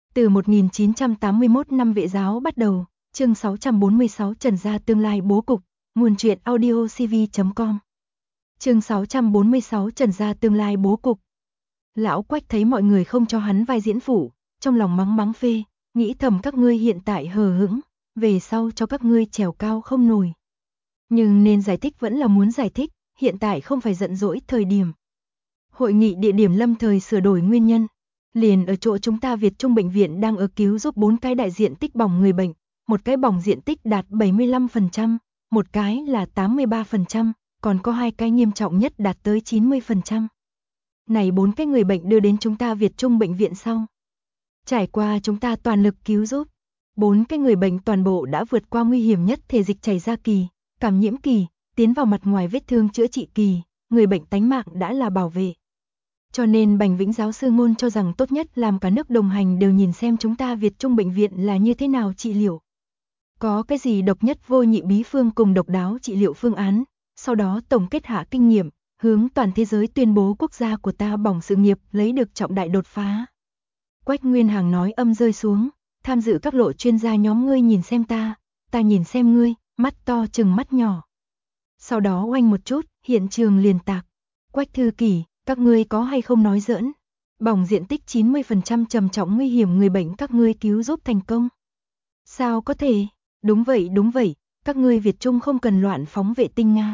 Từ 1981 năm Vệ giáo bắt đầu, chương 646 Trần gia tương lai bố cục, nguồn truyện audio cv.com. Chương 646 Trần gia tương lai bố cục. Lão Quách thấy mọi người không cho hắn vai diễn phụ, trong lòng mắng mắng phê, nghĩ thầm các ngươi hiện tại hờ hững, về sau cho các ngươi trèo cao không nổi. Nhưng nên giải thích vẫn là muốn giải thích, hiện tại không phải giận dỗi thời điểm. Hội nghị địa điểm lâm thời sửa đổi nguyên nhân. Liền ở chỗ chúng ta Việt Trung bệnh viện đang ở cứu giúp 4 cái đại diện tích bỏng người bệnh, một cái bỏng diện tích đạt 75%, một cái là 83%, còn có 2 cái nghiêm trọng nhất đạt tới 90%. Này 4 cái người bệnh đưa đến chúng ta Việt Trung bệnh viện sau. Trải qua chúng ta toàn lực cứu giúp, 4 cái người bệnh toàn bộ đã vượt qua nguy hiểm nhất thể dịch chảy ra kỳ, cảm nhiễm kỳ, tiến vào mặt ngoài vết thương chữa trị kỳ, người bệnh tánh mạng đã là bảo vệ. Cho nên Bành Vĩnh giáo sư ngôn cho rằng tốt nhất làm cả nước đồng hành đều nhìn xem chúng ta Việt Trung bệnh viện là như thế nào trị liệu. Có cái gì độc nhất vô nhị bí phương cùng độc đáo trị liệu phương án, sau đó tổng kết hạ kinh nghiệm, hướng toàn thế giới tuyên bố quốc gia của ta bỏng sự nghiệp lấy được trọng đại đột phá. Quách Nguyên Hàng nói âm rơi xuống, tham dự các lộ chuyên gia nhóm ngươi nhìn xem ta nhìn xem ngươi, mắt to chừng mắt nhỏ. Sau đó oanh một chút, hiện trường liền tạc. Quách Thư Kỷ, các ngươi có hay không nói giỡn? Bỏng diện tích 90% trầm trọng nguy hiểm người bệnh các ngươi cứu giúp thành công. Sao có thể? Đúng vậy, các ngươi Việt Trung không cần loạn phóng vệ tinh Nga.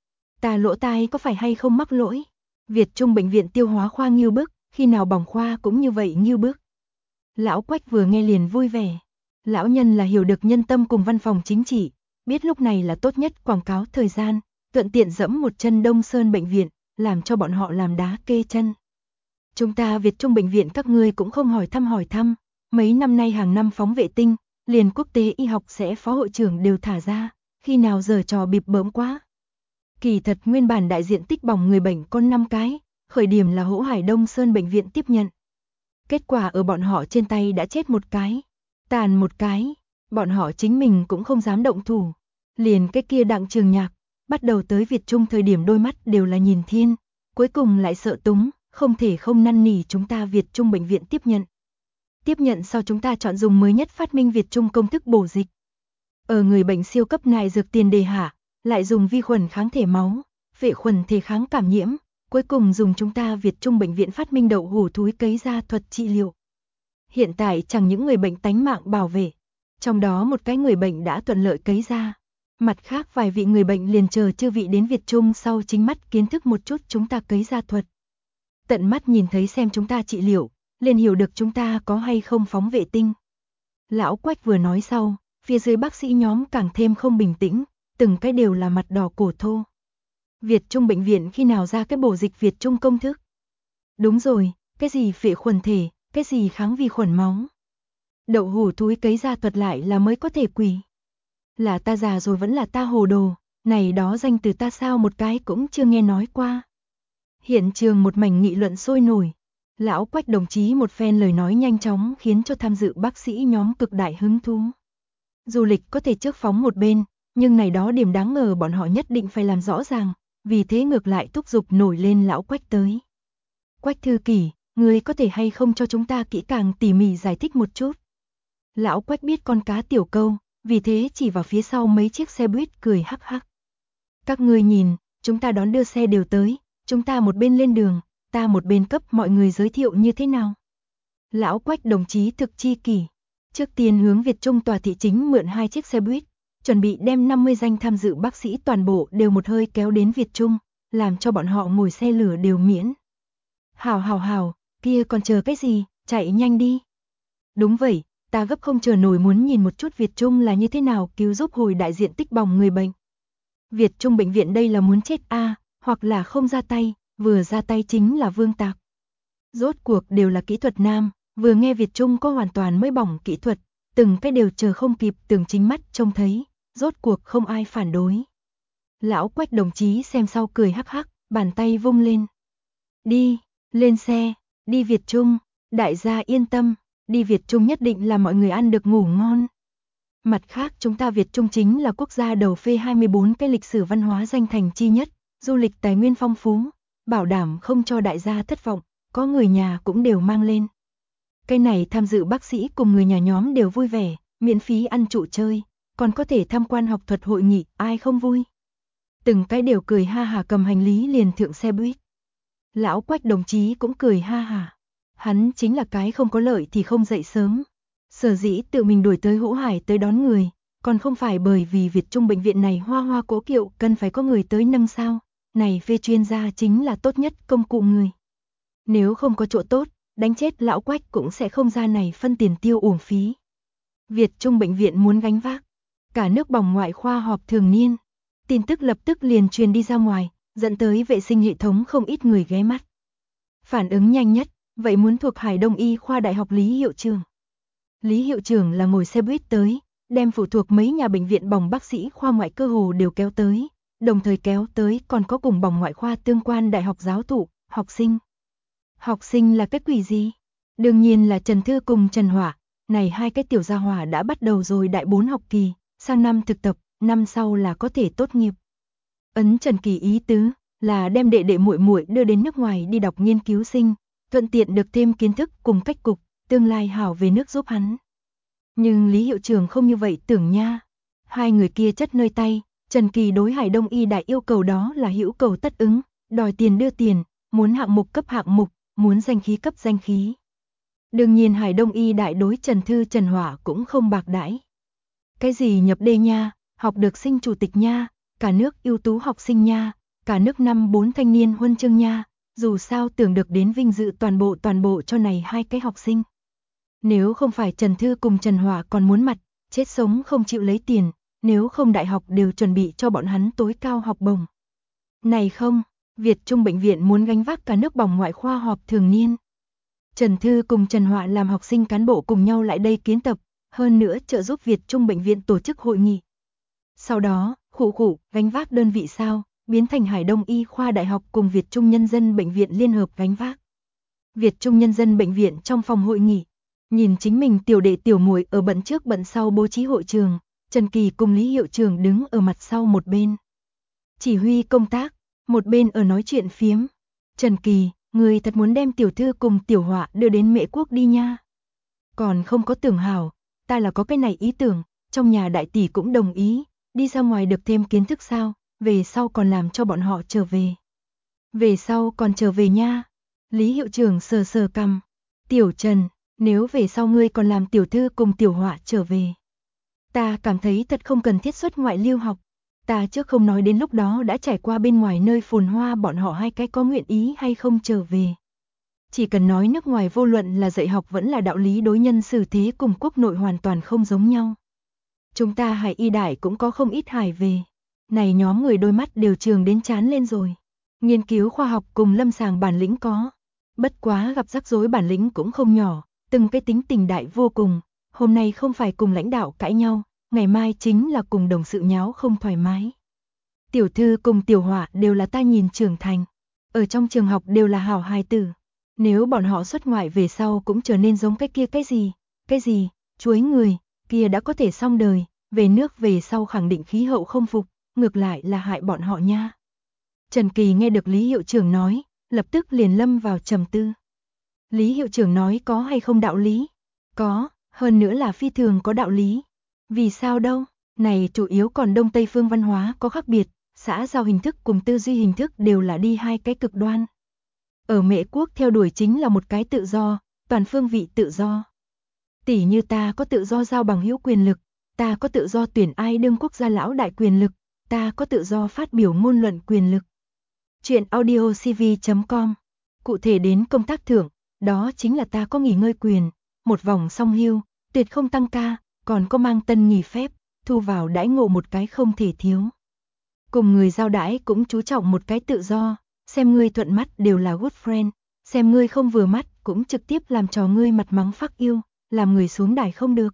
Ta lỗ tai có phải hay không mắc lỗi? Việt Trung bệnh viện tiêu hóa khoa nghiêu bức, khi nào bỏng khoa cũng như vậy nghiêu bức. Lão Quách vừa nghe liền vui vẻ. Lão nhân là hiểu được nhân tâm cùng văn phòng chính trị, biết lúc này là tốt nhất quảng cáo thời gian, thuận tiện dẫm một chân Đông Sơn bệnh viện, làm cho bọn họ làm đá kê chân. Chúng ta Việt Trung bệnh viện các ngươi cũng không hỏi thăm, mấy năm nay hàng năm phóng vệ tinh, liền quốc tế y học sẽ phó hội trưởng đều thả ra, khi nào giờ trò bịp bợm quá. Kỳ thật nguyên bản đại diện tích bỏng người bệnh có 5 cái, khởi điểm là Hỗ Hải Đông Sơn bệnh viện tiếp nhận. Kết quả ở bọn họ trên tay đã chết một cái, tàn một cái, bọn họ chính mình cũng không dám động thủ. Liền cái kia Đặng Trường Nhạc, bắt đầu tới Việt Trung thời điểm đôi mắt đều là nhìn thiên, cuối cùng lại sợ túng, không thể không năn nỉ chúng ta Việt Trung bệnh viện tiếp nhận. Tiếp nhận sau chúng ta chọn dùng mới nhất phát minh Việt Trung công thức bổ dịch. Ở người bệnh siêu cấp này dược tiền đề hạ, lại dùng vi khuẩn kháng thể máu, vệ khuẩn thể kháng cảm nhiễm, cuối cùng dùng chúng ta Việt Trung bệnh viện phát minh đậu hủ thúi cấy ra thuật trị liệu. Hiện tại chẳng những người bệnh tánh mạng bảo vệ, trong đó một cái người bệnh đã thuận lợi cấy ra. Mặt khác vài vị người bệnh liền chờ chư vị đến Việt Trung sau chính mắt kiến thức một chút chúng ta cấy ra thuật. Tận mắt nhìn thấy xem chúng ta trị liệu, liền hiểu được chúng ta có hay không phóng vệ tinh. Lão Quách vừa nói sau, phía dưới bác sĩ nhóm càng thêm không bình tĩnh, từng cái đều là mặt đỏ cổ thô. Việt Trung bệnh viện khi nào ra cái bổ dịch Việt Trung công thức? Đúng rồi, cái gì vệ khuẩn thể, cái gì kháng vi khuẩn máu. Đậu hủ thúi cấy ra thuật lại là mới có thể quỷ. Là ta già rồi vẫn là ta hồ đồ, này đó danh từ ta sao một cái cũng chưa nghe nói qua. Hiện trường một mảnh nghị luận sôi nổi. Lão Quách đồng chí một phen lời nói nhanh chóng khiến cho tham dự bác sĩ nhóm cực đại hứng thú. Du lịch có thể trước phóng một bên, nhưng này đó điểm đáng ngờ bọn họ nhất định phải làm rõ ràng, vì thế ngược lại thúc giục nổi lên Lão Quách tới. Quách Thư Kỷ, ngươi có thể hay không cho chúng ta kỹ càng tỉ mỉ giải thích một chút. Lão Quách biết con cá tiểu câu, vì thế chỉ vào phía sau mấy chiếc xe buýt cười hắc hắc. Các ngươi nhìn, chúng ta đón đưa xe đều tới, chúng ta một bên lên đường, ta một bên cấp mọi người giới thiệu như thế nào. Lão Quách đồng chí thực chi kỷ, trước tiên hướng Việt Trung tòa thị chính mượn 2 chiếc xe buýt, chuẩn bị đem 50 danh tham dự bác sĩ toàn bộ đều một hơi kéo đến Việt Trung, làm cho bọn họ ngồi xe lửa đều miễn. Hào, kia còn chờ cái gì, chạy nhanh đi. Đúng vậy, ta gấp không chờ nổi muốn nhìn một chút Việt Trung là như thế nào cứu giúp hồi đại diện tích bỏng người bệnh. Việt Trung bệnh viện đây là muốn chết hoặc là không ra tay, vừa ra tay chính là vương tạc. Rốt cuộc đều là kỹ thuật nam, vừa nghe Việt Trung có hoàn toàn mới bỏng kỹ thuật, từng cái đều chờ không kịp tưởng chính mắt trông thấy, rốt cuộc không ai phản đối. Lão Quách đồng chí xem sau cười hắc hắc, bàn tay vung lên. Đi, lên xe, đi Việt Trung, đại gia yên tâm, đi Việt Trung nhất định là mọi người ăn được ngủ ngon. Mặt khác chúng ta Việt Trung chính là quốc gia đầu phê 24 cái lịch sử văn hóa danh thành chi nhất, du lịch tài nguyên phong phú, bảo đảm không cho đại gia thất vọng, có người nhà cũng đều mang lên. Cái này tham dự bác sĩ cùng người nhà nhóm đều vui vẻ, miễn phí ăn trụ chơi, còn có thể tham quan học thuật hội nghị, ai không vui. Từng cái đều cười ha hả cầm hành lý liền thượng xe buýt. Lão Quách đồng chí cũng cười ha hả. Hắn chính là cái không có lợi thì không dậy sớm. Sở dĩ tự mình đuổi tới Hữu Hải tới đón người, còn không phải bởi vì Việt Trung bệnh viện này hoa hoa cố kiệu cần phải có người tới nâng sao. Này phê chuyên gia chính là tốt nhất công cụ người. Nếu không có chỗ tốt, đánh chết lão Quách cũng sẽ không ra này phân tiền tiêu uổng phí. Việt Trung bệnh viện muốn gánh vác. Cả nước bỏng ngoại khoa họp thường niên. Tin tức lập tức liền truyền đi ra ngoài, dẫn tới vệ sinh hệ thống không ít người ghé mắt. Phản ứng nhanh nhất, vậy muốn thuộc Hải Đông Y khoa Đại học Lý Hiệu Trưởng. Lý Hiệu Trưởng là ngồi xe buýt tới, đem phụ thuộc mấy nhà bệnh viện bỏng bác sĩ khoa ngoại cơ hồ đều kéo tới, đồng thời kéo tới còn có cùng bỏng ngoại khoa tương quan đại học giáo thụ, học sinh. Học sinh là cái quỷ gì? Đương nhiên là Trần Thư cùng Trần Hỏa, này hai cái tiểu gia hỏa đã bắt đầu rồi đại 4 học kỳ, sang năm thực tập, năm sau là có thể tốt nghiệp. Ấn Trần Kỳ ý tứ là đem đệ đệ muội muội đưa đến nước ngoài đi đọc nghiên cứu sinh, thuận tiện được thêm kiến thức cùng cách cục, tương lai hảo về nước giúp hắn. Nhưng Lý Hiệu Trưởng không như vậy tưởng nha. Hai người kia chất nơi tay, Trần Kỳ đối Hải Đông Y đại yêu cầu đó là hữu cầu tất ứng, đòi tiền đưa tiền, muốn hạng mục cấp hạng mục, muốn danh khí cấp danh khí. Đương nhiên Hải Đông Y đại đối Trần Thư Trần Hỏa cũng không bạc đãi. Cái gì nhập đê nha, học được sinh chủ tịch nha, cả nước ưu tú học sinh nha, cả nước năm 4 thanh niên huân chương nha, dù sao tưởng được đến vinh dự toàn bộ cho này hai cái học sinh. Nếu không phải Trần Thư cùng Trần Hỏa còn muốn mặt, chết sống không chịu lấy tiền, nếu không đại học đều chuẩn bị cho bọn hắn tối cao học bổng. Này không, Việt Trung bệnh viện muốn gánh vác cả nước bỏng ngoại khoa họp thường niên. Trần Thư cùng Trần Hỏa làm học sinh cán bộ cùng nhau lại đây kiến tập, hơn nữa trợ giúp Việt Trung bệnh viện tổ chức hội nghị. Sau đó, gánh vác đơn vị sao, biến thành Hải Đông Y khoa đại học cùng Việt Trung Nhân dân bệnh viện liên hợp gánh vác. Việt Trung Nhân dân bệnh viện trong phòng hội nghị, nhìn chính mình tiểu đệ tiểu muội ở bận trước bận sau bố trí hội trường, Trần Kỳ cùng Lý Hiệu Trưởng đứng ở mặt sau một bên. Chỉ huy công tác, một bên ở nói chuyện phiếm. Trần Kỳ, người thật muốn đem tiểu thư cùng tiểu Họa đưa đến Mễ Quốc đi nha. Còn không có tưởng hảo, ta là có cái này ý tưởng, trong nhà đại tỷ cũng đồng ý, đi ra ngoài được thêm kiến thức sao, về sau còn làm cho bọn họ trở về. Về sau còn trở về nha. Lý Hiệu Trưởng sờ sờ cằm. Tiểu Trần, nếu về sau ngươi còn làm tiểu thư cùng tiểu Họa trở về. Ta cảm thấy thật không cần thiết xuất ngoại lưu học. Ta trước không nói đến lúc đó đã trải qua bên ngoài nơi phồn hoa bọn họ hai cái có nguyện ý hay không trở về. Chỉ cần nói nước ngoài vô luận là dạy học vẫn là đạo lý đối nhân xử thế cùng quốc nội hoàn toàn không giống nhau. Chúng ta Hải Y đại cũng có không ít hải về. Này nhóm người đôi mắt đều trường đến chán lên rồi. Nghiên cứu khoa học cùng lâm sàng bản lĩnh có. Bất quá gặp rắc rối bản lĩnh cũng không nhỏ, từng cái tính tình đại vô cùng. Hôm nay không phải cùng lãnh đạo cãi nhau, ngày mai chính là cùng đồng sự nháo không thoải mái. Tiểu Thư cùng tiểu Họa đều là ta nhìn trưởng thành. Ở trong trường học đều là hảo hài tử. Nếu bọn họ xuất ngoại về sau cũng trở nên giống cái gì, chuối người, kia đã có thể xong đời, về nước về sau khẳng định khí hậu không phục, ngược lại là hại bọn họ nha. Trần Kỳ nghe được Lý Hiệu Trưởng nói, lập tức liền lâm vào trầm tư. Lý Hiệu Trưởng nói có hay không đạo lý? Có, hơn nữa là phi thường có đạo lý. Vì sao đâu? Này chủ yếu còn Đông Tây phương văn hóa có khác biệt, xã giao hình thức cùng tư duy hình thức đều là đi hai cái cực đoan. Ở Mễ Quốc theo đuổi chính là một cái tự do, toàn phương vị tự do. Tỉ như ta có tự do giao bằng hữu quyền lực, ta có tự do tuyển ai đương quốc gia lão đại quyền lực, ta có tự do phát biểu ngôn luận quyền lực. Chuyện audiocv.com. Cụ thể đến công tác thưởng, đó chính là ta có nghỉ ngơi quyền, một vòng song hưu, tuyệt không tăng ca, còn có mang tân nghỉ phép, thu vào đãi ngộ một cái không thể thiếu. Cùng người giao đãi cũng chú trọng một cái tự do, xem ngươi thuận mắt đều là good friend, xem ngươi không vừa mắt cũng trực tiếp làm trò ngươi mặt mắng phắc yêu, làm người xuống đài không được.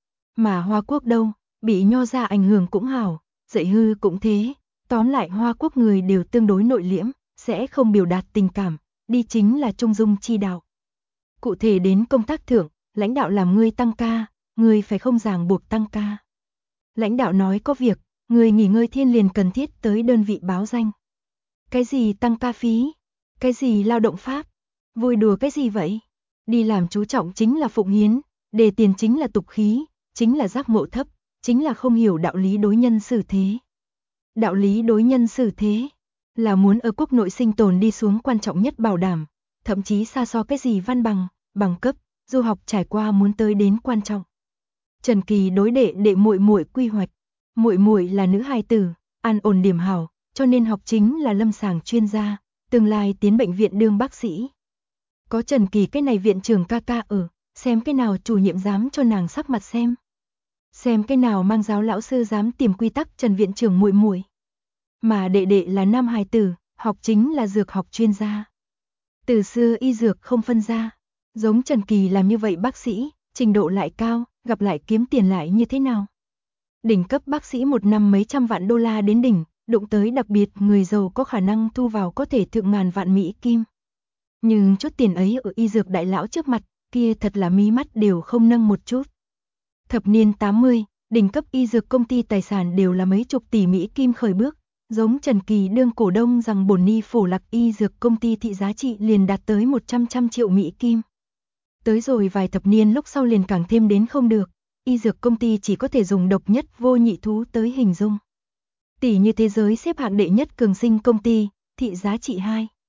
Mà Hoa Quốc đâu, bị nho ra ảnh hưởng cũng hảo, dạy hư cũng thế, tóm lại Hoa Quốc người đều tương đối nội liễm, sẽ không biểu đạt tình cảm, đi chính là trung dung chi đạo. Cụ thể đến công tác thưởng, lãnh đạo làm ngươi tăng ca, ngươi phải không ràng buộc tăng ca. Lãnh đạo nói có việc, người nghỉ ngơi thiên liền cần thiết tới đơn vị báo danh. Cái gì tăng ca phí? Cái gì lao động pháp? Vui đùa cái gì vậy? Đi làm chú trọng chính là phụng hiến, đề tiền chính là tục khí, chính là giác ngộ thấp, chính là không hiểu đạo lý đối nhân xử thế. Đạo lý đối nhân xử thế là muốn ở quốc nội sinh tồn đi xuống quan trọng nhất bảo đảm, thậm chí xa so cái gì văn bằng, bằng cấp, du học trải qua muốn tới đến quan trọng. Trần Kỳ đối đệ đệ muội muội quy hoạch, muội muội là nữ hài tử, an ổn điểm hảo, cho nên học chính là lâm sàng chuyên gia, tương lai tiến bệnh viện đương bác sĩ. Có Trần Kỳ cái này viện trưởng ca ca ở, xem cái nào chủ nhiệm dám cho nàng sắc mặt xem cái nào mang giáo lão sư dám tìm quy tắc Trần viện trưởng muội muội. Mà đệ đệ là nam hài tử, học chính là dược học chuyên gia. Từ xưa y dược không phân ra, giống Trần Kỳ làm như vậy bác sĩ, trình độ lại cao, gặp lại kiếm tiền lại như thế nào? Đỉnh cấp bác sĩ một năm mấy trăm vạn đô la đến đỉnh, đụng tới đặc biệt người giàu có khả năng thu vào có thể thượng ngàn vạn Mỹ Kim. Nhưng chút tiền ấy ở y dược đại lão trước mặt, kia thật là mí mắt đều không nâng một chút. Thập niên 80, đỉnh cấp y dược công ty tài sản đều là mấy chục tỷ Mỹ Kim khởi bước, giống Trần Kỳ đương cổ đông rằng Bồn Ni Phổ Lạc y dược công ty thị giá trị liền đạt tới 100 triệu Mỹ Kim. Tới rồi vài thập niên lúc sau liền càng thêm đến không được, y dược công ty chỉ có thể dùng độc nhất vô nhị thú tới hình dung. Tỷ như thế giới xếp hạng đệ nhất cường sinh công ty, thị giá trị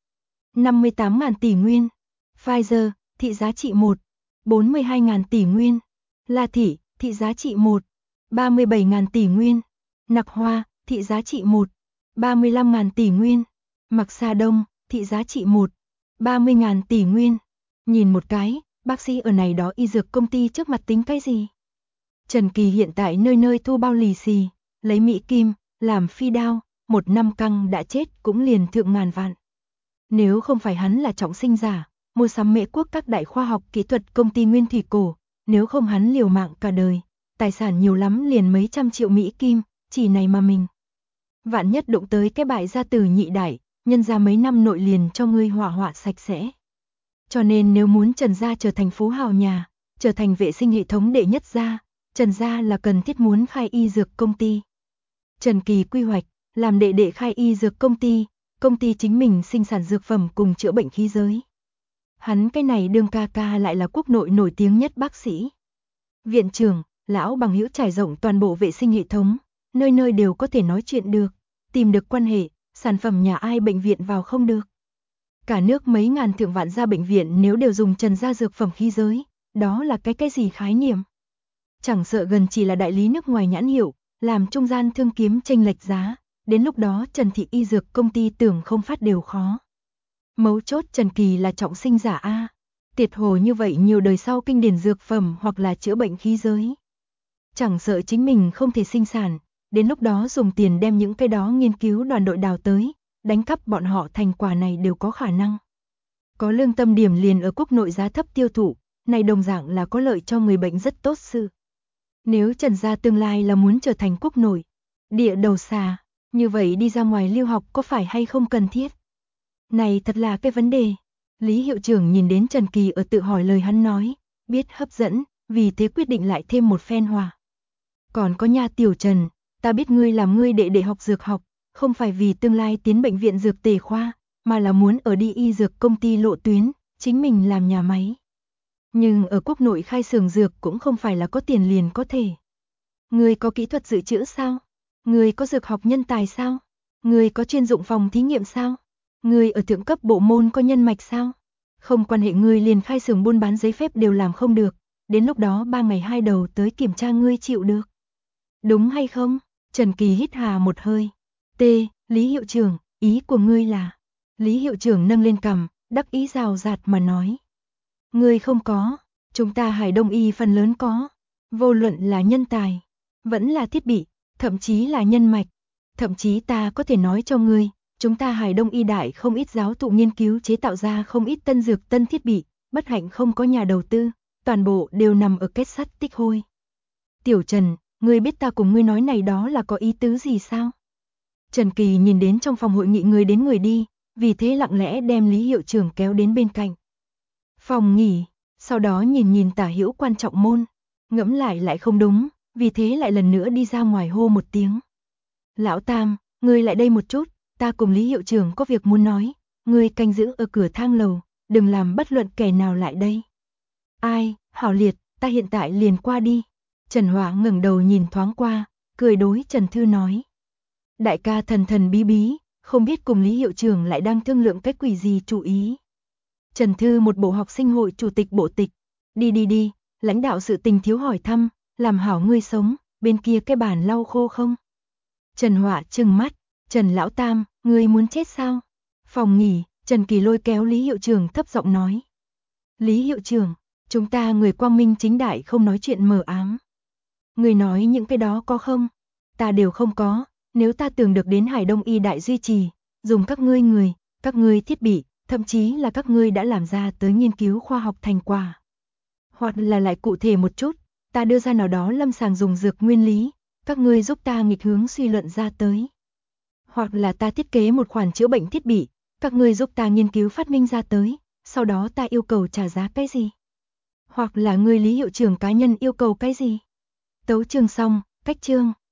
58.000 tỷ nguyên. Pfizer, thị giá trị 42.000 tỷ nguyên. La Thị, thị giá trị 37.000 tỷ nguyên. Nặc Hoa, thị giá trị 35.000 tỷ nguyên. Mặc Sa Đông, thị giá trị 30.000 tỷ nguyên. Nhìn một cái, bác sĩ ở này đó y dược công ty trước mặt tính cái gì? Trần Kỳ hiện tại nơi nơi thu bao lì xì, lấy Mỹ Kim, làm phi đao, một năm căng đã chết cũng liền thượng ngàn vạn. Nếu không phải hắn là trọng sinh giả, mua sắm Mễ Quốc các đại khoa học kỹ thuật công ty nguyên thủy cổ, nếu không hắn liều mạng cả đời, tài sản nhiều lắm liền mấy trăm triệu Mỹ Kim, chỉ này mà mình. Vạn nhất đụng tới cái bại gia tử nhị đại, nhân ra mấy năm nội liền cho ngươi hỏa sạch sẽ. Cho nên nếu muốn Trần gia trở thành phú hào nhà, trở thành vệ sinh hệ thống đệ nhất gia, Trần gia là cần thiết muốn khai y dược công ty. Trần Kỳ quy hoạch, làm đệ đệ khai y dược công ty chính mình sinh sản dược phẩm cùng chữa bệnh khí giới. Hắn cái này đương ca ca lại là quốc nội nổi tiếng nhất bác sĩ. Viện trưởng, lão bằng hữu trải rộng toàn bộ vệ sinh hệ thống, nơi nơi đều có thể nói chuyện được, tìm được quan hệ, sản phẩm nhà ai bệnh viện vào không được. Cả nước mấy ngàn thượng vạn gia bệnh viện nếu đều dùng Trần gia dược phẩm khí giới, đó là cái gì khái niệm? Chẳng sợ gần chỉ là đại lý nước ngoài nhãn hiệu, làm trung gian thương kiếm chênh lệch giá, đến lúc đó Trần thị y dược công ty tưởng không phát đều khó. Mấu chốt Trần Kỳ là trọng sinh giả a, tiệt hồ như vậy nhiều đời sau kinh điển dược phẩm hoặc là chữa bệnh khí giới. Chẳng sợ chính mình không thể sinh sản, đến lúc đó dùng tiền đem những cái đó nghiên cứu đoàn đội đào tới, đánh cắp bọn họ thành quả này đều có khả năng. Có lương tâm điểm liền ở quốc nội giá thấp tiêu thụ, này đồng dạng là có lợi cho người bệnh rất tốt sự. Nếu Trần gia tương lai là muốn trở thành quốc nội địa đầu xà, như vậy đi ra ngoài lưu học có phải hay không cần thiết? Này thật là cái vấn đề. Lý hiệu trưởng nhìn đến Trần Kỳ ở tự hỏi lời hắn nói, biết hấp dẫn, vì thế quyết định lại thêm một phen hòa. Còn có nha Tiểu Trần, ta biết ngươi làm ngươi đệ học dược học, không phải vì tương lai tiến bệnh viện dược tề khoa, mà là muốn ở đi y dược công ty lộ tuyến, chính mình làm nhà máy. Nhưng ở quốc nội khai xưởng dược cũng không phải là có tiền liền có thể. Ngươi có kỹ thuật dự trữ sao? Ngươi có dược học nhân tài sao? Ngươi có chuyên dụng phòng thí nghiệm sao? Ngươi ở thượng cấp bộ môn có nhân mạch sao? Không quan hệ ngươi liền khai xưởng buôn bán giấy phép đều làm không được, đến lúc đó 3 ngày 2 đầu tới kiểm tra ngươi chịu được. Đúng hay không? Trần Kỳ hít hà một hơi. Lý hiệu trưởng, ý của ngươi là? Lý hiệu trưởng nâng lên cằm, đắc ý rào rạt mà nói. Ngươi không có, chúng ta Hải Đông Y phần lớn có. Vô luận là nhân tài, vẫn là thiết bị, thậm chí là nhân mạch. Thậm chí ta có thể nói cho ngươi, chúng ta Hải Đông Y đại không ít giáo thụ nghiên cứu chế tạo ra không ít tân dược tân thiết bị, bất hạnh không có nhà đầu tư, toàn bộ đều nằm ở kết sắt tích hôi. Tiểu Trần, ngươi biết ta cùng ngươi nói này đó là có ý tứ gì sao? Trần Kỳ nhìn đến trong phòng hội nghị người đến người đi, vì thế lặng lẽ đem Lý hiệu trưởng kéo đến bên cạnh phòng nghỉ, sau đó nhìn Tả Hữu quan trọng môn, ngẫm lại không đúng, vì thế lại lần nữa đi ra ngoài hô một tiếng. Lão Tam, ngươi lại đây một chút, ta cùng Lý hiệu trưởng có việc muốn nói, ngươi canh giữ ở cửa thang lầu, đừng làm bất luận kẻ nào lại đây. Ai, hảo liệt, ta hiện tại liền qua đi. Trần Hỏa ngẩng đầu nhìn thoáng qua, cười đối Trần Thư nói. Đại ca thần thần bí bí, không biết cùng Lý hiệu trưởng lại đang thương lượng cái quỷ gì chủ ý. Trần Thư một bộ học sinh hội chủ tịch bộ tịch. Đi, lãnh đạo sự tình thiếu hỏi thăm, làm hảo ngươi sống, bên kia cái bàn lau khô không? Trần Hỏa trừng mắt, Trần Lão Tam, ngươi muốn chết sao? Phòng nghỉ, Trần Kỳ lôi kéo Lý hiệu trưởng thấp giọng nói. Lý hiệu trưởng, chúng ta người quang minh chính đại không nói chuyện mờ ám. Người nói những cái đó có không? Ta đều không có, nếu ta tưởng được đến Hải Đông Y đại duy trì, dùng các ngươi người, các ngươi thiết bị, thậm chí là các ngươi đã làm ra tới nghiên cứu khoa học thành quả. Hoặc là lại cụ thể một chút, ta đưa ra nào đó lâm sàng dùng dược nguyên lý, các ngươi giúp ta nghịch hướng suy luận ra tới. Hoặc là ta thiết kế một khoản chữa bệnh thiết bị, các ngươi giúp ta nghiên cứu phát minh ra tới, sau đó ta yêu cầu trả giá cái gì? Hoặc là ngươi Lý hiệu trưởng cá nhân yêu cầu cái gì? Tấu chương xong, cách chương.